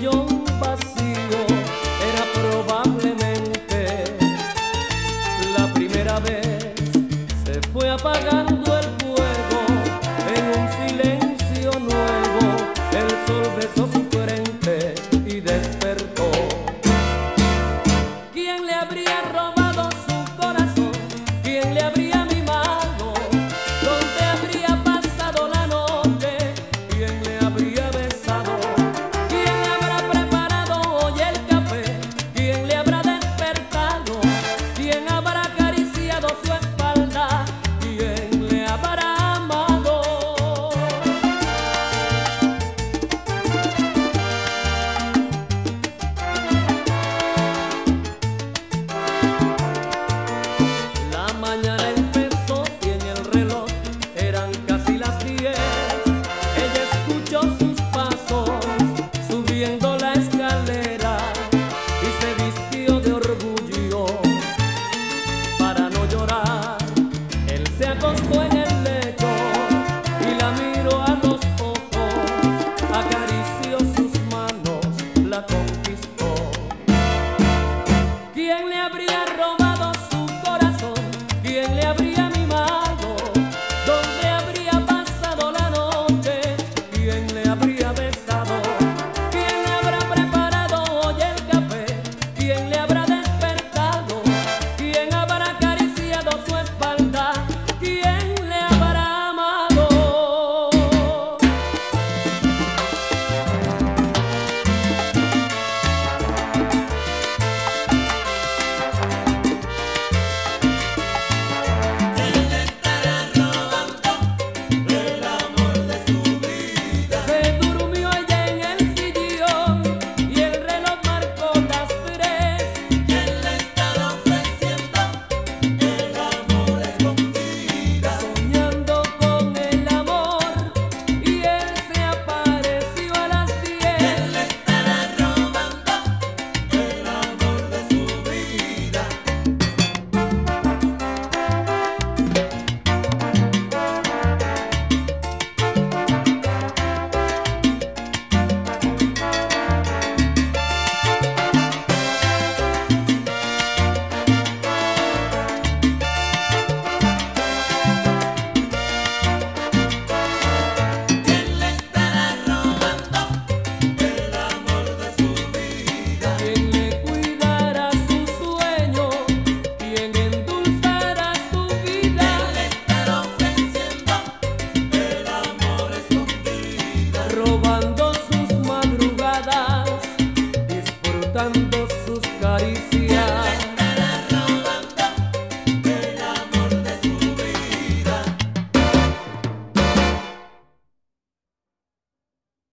un vacío. Era probablemente la primera vez. Se fue apagando el fuego en un silencio nuevo. El sol besó su frente y despertó. ¿Quién le habría robado su corazón? ¿Quién le habría mimado? ¿Dónde habría pasado la noche? ¿Quién le habría besado? ¿Quién le habrá preparado hoy el café? ¿Quién le habrá despertado? ¿Quién habrá acariciado su espalda? ¿Quién le habrá amado? La mañana empezó y en el reloj eran casi las 10. Ella escuchó sus pasos subiendo la escalera y se vistió de orgullo para no llorar. Él se acostó en el lecho y la miró a los ojos, acarició sus manos, la conquistó. ¿Quién le habría robado su corazón? ¿Quién le habría mimado? ¿Dónde habría pasado la noche? ¿Quién le habría besado? ¿Quién le habrá preparado hoy el café? ¿Quién le habrá despertado? ¿Quién habrá acariciado su espalda? ¿Quién le habrá amado? Se durmió ella en el sillón y el reloj marcó las 3. Soñando con el amor y él se apareció a las 10. Quien le cuidara su sueño, quien endulzara su vida, robando sus madrugadas, disfrutando sus caricias.